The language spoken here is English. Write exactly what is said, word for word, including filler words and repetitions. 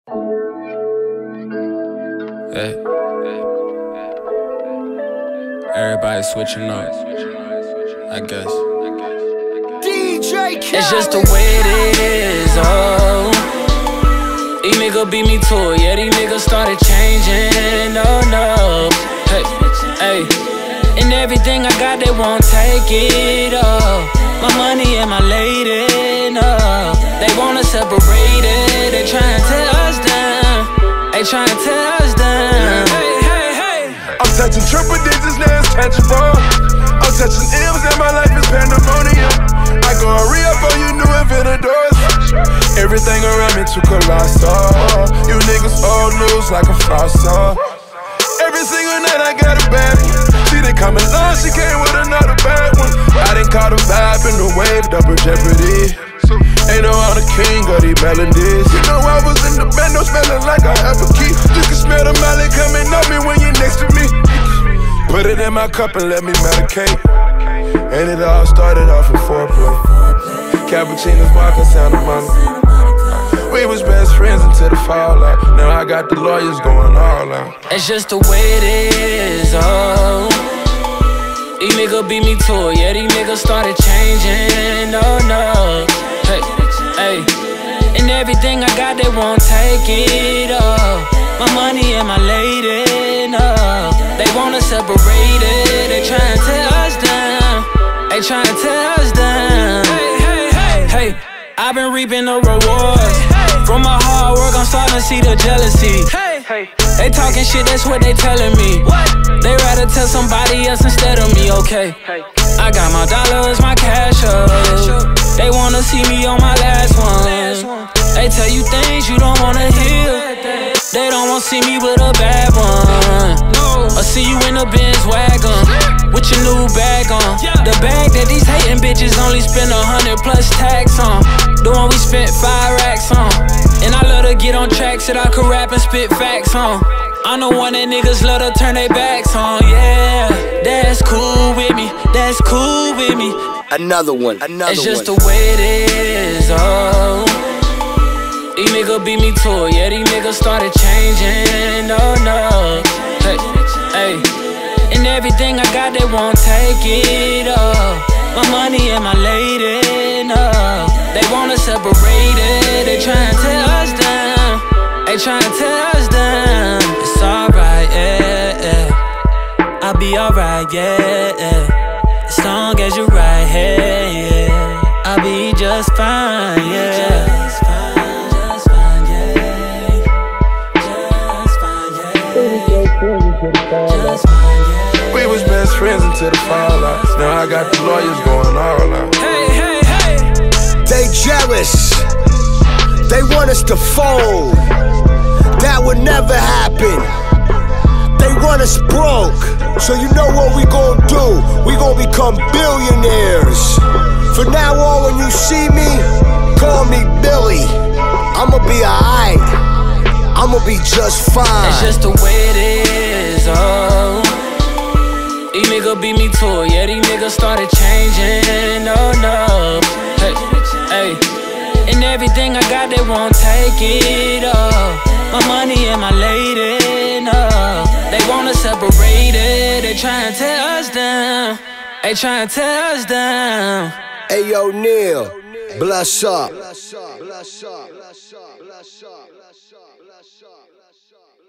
Hey. Everybody switching up, I guess. D J Khaled. It's just the way it is, oh. These niggas beat me to it, yeah, these niggas started changing, oh no. Hey, hey. And everything I got, they won't take it, oh. My money and my lady, no. They wanna separate it, they tryna tear us down. They tryna tear us down. Hey, hey, hey. I'm touching triple digits, now it's tangible. I'm touching M's and my life is pandemonium. I go a re-up on you new inventors. Everything around me too colossal. You niggas old news like a fossil. Every single night I got a baddie. She didn't come along, she came with another bad one. I didn't call the vibe in the wave, double jeopardy. Ain't no I'm the king of these melodies. You know I was in the band, no smelling like I have a key. You can smell the mallet coming on me when you're next to me. Put it in my cup and let me medicate. And it all started off with foreplay. Cappuccinos, vodka, Santa Monica. We was best friends until the fallout. Now I got the lawyers going all out. It's just the way it is, oh. These niggas beat me to it, yeah, these niggas started changing, oh no. Hey, hey. And everything I got, they won't take it, oh. My money and my lady, no. They wanna separate it, they tryna tear us down. They tryna tear us down. Hey, hey, hey, hey. I've been reaping the rewards. From my hard work, I'm starting to see the jealousy. Hey, hey. They talking shit, that's what they telling me. What? They rather tell somebody else instead of me, okay? Hey. I got my dollars, my cash up. They wanna see me on my last one. They tell you things you don't wanna hear. They don't wanna see me with a bad one. Or see you in a Benz wagon with your new bag on. The bag that these hating bitches only spend a hundred plus tax on. The one we spent five racks on. And I love to get on tracks that I could rap and spit facts on. I'm the one that niggas love to turn their backs on, yeah. That's cool with me, that's cool with me. Another one, another one. It's just the way it is, oh. These niggas beat me to it, yeah, these niggas started changing, oh no. Hey, hey. And everything I got, they won't take it, oh. My money and my lady, no. They wanna separate it, they tryna tear us down. They tryna tear us down. It's alright, yeah, yeah. I'll be alright, yeah, yeah. As long as you're right here, yeah. I'll be just fine, yeah. Just fine, just fine, yeah. Just fine, yeah. Just fine, yeah. We was best friends until the fallout. Now I got the lawyers going all out. Hey, hey, hey. They jealous. They want us to fold. That would never happen. They want us broke. So you know what we gon' do? We gon' become billionaires. For now on, when you see me, call me Billy. I'ma be alright. I'ma be just fine. It's just the way it is, oh. These niggas beat me to it, yeah, these niggas started changing, oh no. Hey, hey. And everything I got, they won't take it, oh. My money and my lady, no. They wanna separate it, they tryna tear us down. They tryna tear us down. Hey yo, Neil, bless up. Bless up. Bless up. Bless up. Bless up. Bless up. Bless up.